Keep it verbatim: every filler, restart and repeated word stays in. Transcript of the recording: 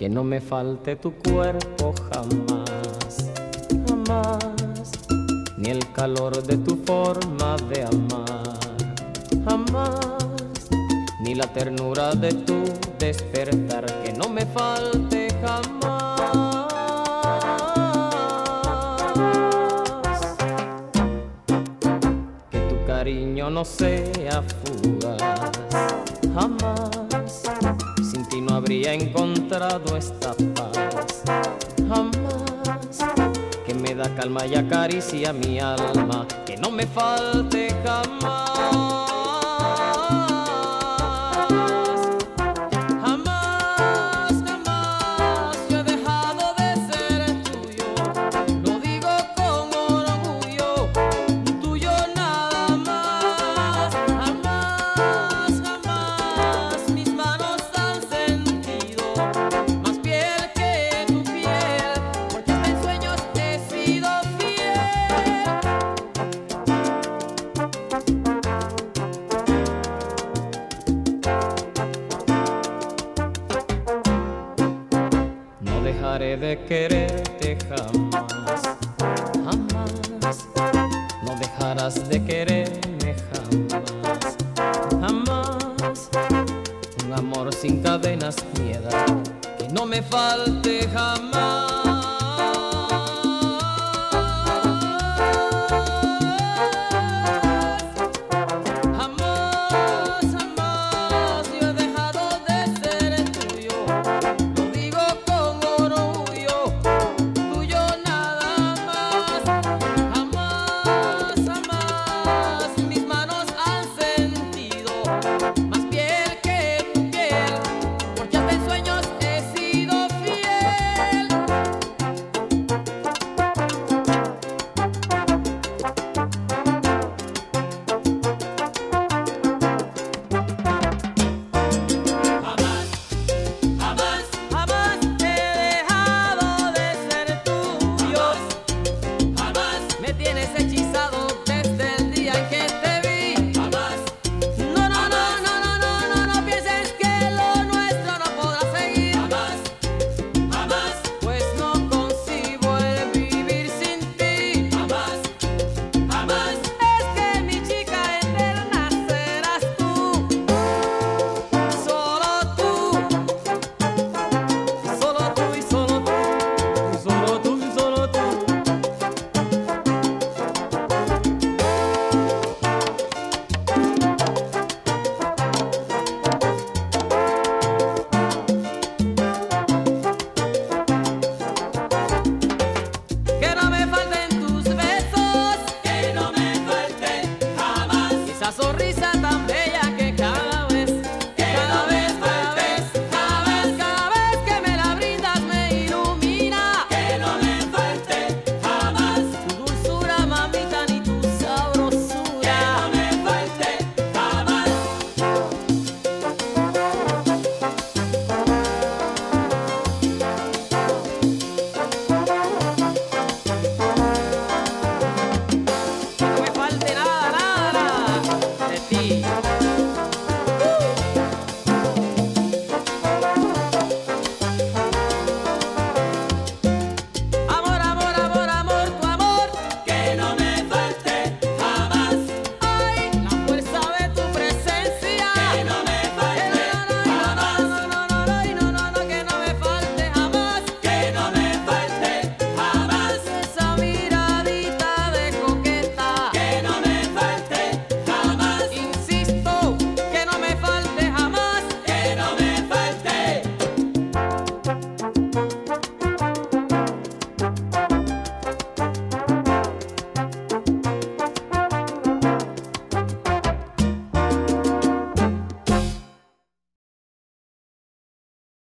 que no me falte tu cuerpo jamás, jamás, ni el calor de tu forma de amar, jamás, ni la ternura de tu despertar, que no me falte jamás. Que tu cariño no sea fugaz, jamás, sin ti no habría encontrado esta paz, jamás, que me da calma y acaricia mi alma, que no me falte jamás. No dejaré de quererte jamás, jamás, no dejarás de quererme jamás, jamás, un amor sin cadenas ni edad, que no me falte jamás.